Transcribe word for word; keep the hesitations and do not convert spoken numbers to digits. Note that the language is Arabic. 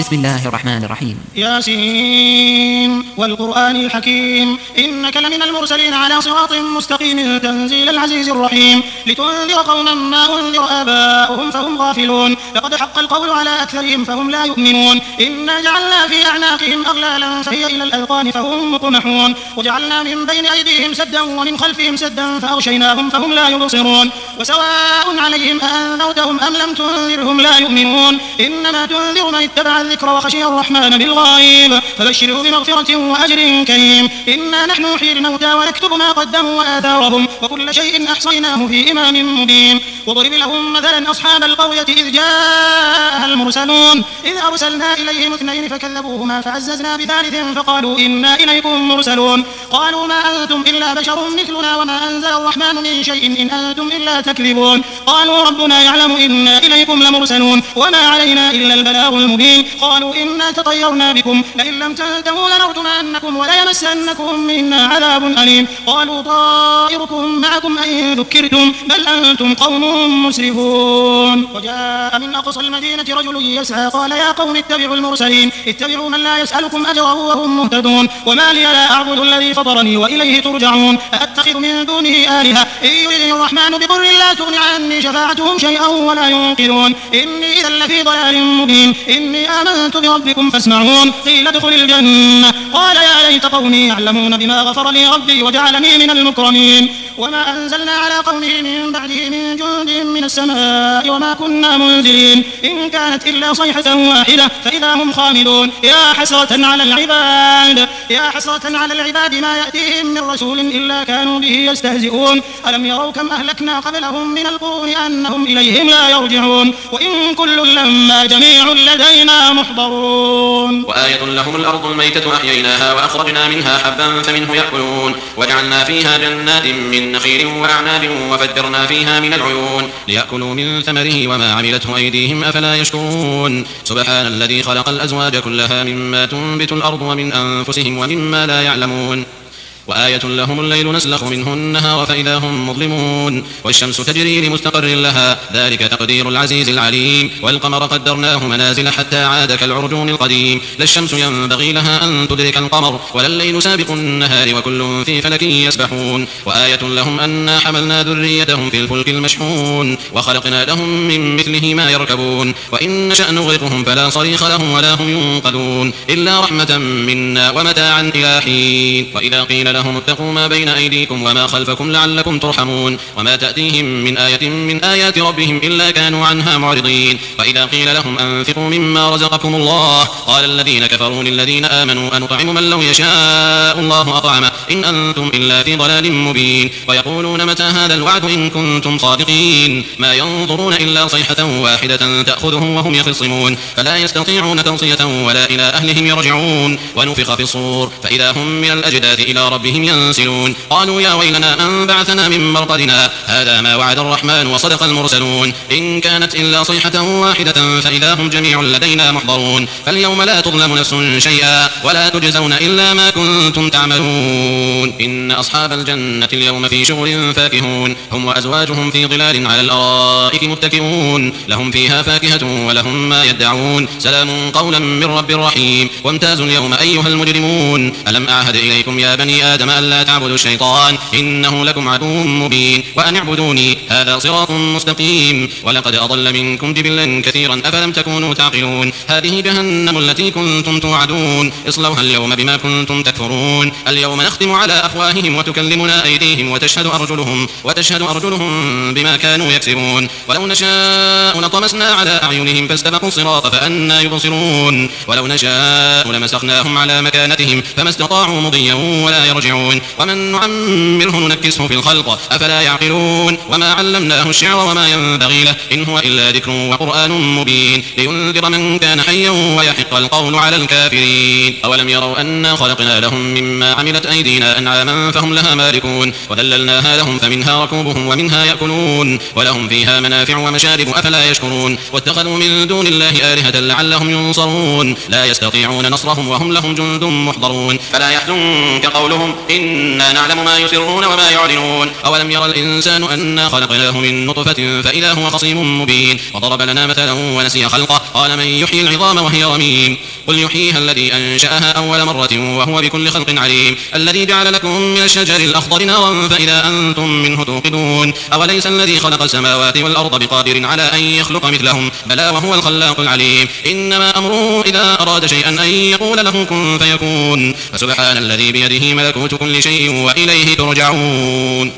بسم الله الرحمن الرحيم. ياسين والقرآن الحكيم إنك لمن المرسلين على صراط مستقيم تنزيل العزيز الرحيم لتنذر قوما ما أنذر آباؤهم فهم غافلون لقد حق القول على أكثرهم فهم لا يؤمنون إنا جعلنا في أعناقهم أغلالا فهي إلى الأذقان فهم مقمحون وجعلنا من بين أيديهم سدا ومن خلفهم سدا فأغشيناهم فهم لا يبصرون وسواء عليهم أأنذرتهم أم لم تنذرهم لا يؤمنون إنما تنذر من اتبع الذكر وخشي الرحمن بالغيب فبشره بمغفرة وأجر كريم إنا نحن نحيي الموتى ونكتب ما قدموا وآثارهم وكل شيء أحصيناه في إمام مبين وضرب لهم مثلا أصحاب القرية إذ جاءها المرسلون إذ أرسلنا إليهم اثنين فكذبوهما فعززنا بثالث فقالوا إنا إليكم مرسلون قالوا ما أنتم إلا بشر مثلنا وما أنزل الرحمن من شيء إن أنتم إلا تكذبون قالوا ربنا يعلم إنا إليكم لمرسلون وما علينا إلا البلاغ المبين قالوا إنا تطيرنا بكم لئن لم تنتهوا لنرجمنكم وليمسنكم منا عذاب أليم قالوا طائركم معكم أن ذكرتم بل أنتم قوم مسرفون وجاء من أقصى المدينة رجل يسعى قال يا قوم اتبعوا المرسلين اتبعوا من لا يسألكم أجرا وهم مهتدون وما لي لا أعبد الذي فطرني وإليه ترجعون أأتخذ من دونه آلهة إن يردني الرحمن بضر لا تغن عني شفاعتهم شيئا ولا ينقذون إني إذا لفي ضلال مبين إني آمنت بربكم فاسمعون قيل ادخل الجنة قال يا ليت قومي يعلمون بما غفر لي ربي وجعلني من المكرمين وما أنزلنا على قومه من بعده من جند من السماء وما كنا منزلين إن كانت إلا صيحة واحدة فإذا هم خامدون يا حسرة على العباد يا حسرة على العباد ما يأتيهم من رسول إلا كانوا به يستهزئون ألم يروا كم أهلكنا قبلهم من القرون أنهم إليهم لا يرجعون وإن كل لما جميع لدينا محضرون وآية لهم الأرض الميتة أحييناها وأخرجنا منها حبا فمنه يأكلون وجعلنا فيها جنات من نخيل وأعناب وفجرنا فيها من العيون ليأكلوا من ثمره وما عملته أيديهم أفلا يشكرون سبحان الذي خلق الأزواج كلها مما تنبت الأرض ومن أنفسهم ومما لا يعلمون وآية لهم الليل نسلخ منه النهار فإذا هم مظلمون والشمس تجري لمستقر لها ذلك تقدير العزيز العليم والقمر قدرناه منازل حتى عاد كالعرجون القديم لا الشمس ينبغي لها أن تدرك القمر ولا الليل سابق النهار وكل في فلك يسبحون وآية لهم أنا حملنا ذريتهم في الفلك المشحون وخلقنا لهم من مثله ما يركبون وإن نشأ نغرقهم فلا صريخ لهم ولا هم ينقذون إلا رحمة منا ومتاعا إلى حين وإذا قيل لهم اتقوا ما بين أيديكم وما خلفكم لعلكم ترحمون وما تأتيهم من آية من آيات ربهم إلا كانوا عنها معرضين وإذا قيل لهم أنفقوا مما رزقكم الله قال الذين كفروا للذين آمنوا أنطعم من لو يشاء الله أطعمه إن أنتم إلا في ضلال مبين ويقولون متى هذا الوعد إن كنتم صادقين ما ينظرون إلا صيحة واحدة تأخذهم وهم يخصمون فلا يستطيعون توصية ولا إلى أهلهم يرجعون ونفخ في الصور فإذا هم من الأجداث إلى ربهم ينسلون قالوا يا ويلنا من بعثنا من مرقدنا هذا ما وعد الرحمن وصدق المرسلون إن كانت إلا صيحة واحدة فإذا هم جميع لدينا محضرون فاليوم لا تظلم نفس شيئا ولا تجزون إلا ما كنتم تعملون إن أصحاب الجنة اليوم في شغل فاكهون هم وأزواجهم في ظلال على الأرائك متكئون لهم فيها فاكهة ولهم ما يدعون سلام قولا من رب رحيم وامتازوا اليوم أيها المجرمون ألم أعهد إليكم يا بني آدم ألا تعبدوا الشيطان إنه لكم عدو مبين وأن اعبدوني هذا صراط مستقيم ولقد أضل منكم جبلا كثيرا أفلم تكونوا تعقلون هذه جهنم التي كنتم توعدون اصلوها اليوم بما كنتم تكفرون اليوم نختم على أفواههم وتكلمنا أيديهم وتشهد أرجلهم وتشهد أرجلهم بما كانوا يكسبون ولو نشاء لطمسنا على أعينهم فاستبقوا الصراط فأنى يبصرون ولو نشاء لمسخناهم على مكانتهم فما استطاعوا مضيا ولا يرجعون ومن نعمره ننكسه في الخلق أفلا يعقلون وما علمناه الشعر وما ينبغي له إن هو إلا ذكر وقرآن مبين لينذر من كان حيا ويحق القول على الكافرين أولم يروا أنا خلقنا لهم مما عملت أيدينا أنعاما فهم لها مالكون وذللناها لهم فمنها ركوبهم ومنها يأكلون ولهم فيها منافع ومشارب أفلا يشكرون واتخذوا من دون الله آلهة لعلهم ينصرون لا يستطيعون نصرهم وهم لهم جند محضرون فلا يحزنك قولهم أبصارهم إنا نعلم ما يسرون وما يعلنون أولم يرى الإنسان أنا خلقناه من نطفة فإذا هو خصيم مبين وضرب لنا مثلا ونسي خلقه قال من يحيي العظام وهي رميم قل يحييها الذي أنشأها أول مرة وهو بكل خلق عليم الذي جعل لكم من الشجر الأخضر نارا فإذا أنتم منه توقدون أوليس الذي خلق السماوات والأرض بقادر على أن يخلق مثلهم بلى وهو الخلاق العليم إنما أمره إذا أراد شيئا أن يقول له كن فيكون فسبحان الذي بيده ملكوت كل شيء وإليه ترجعون.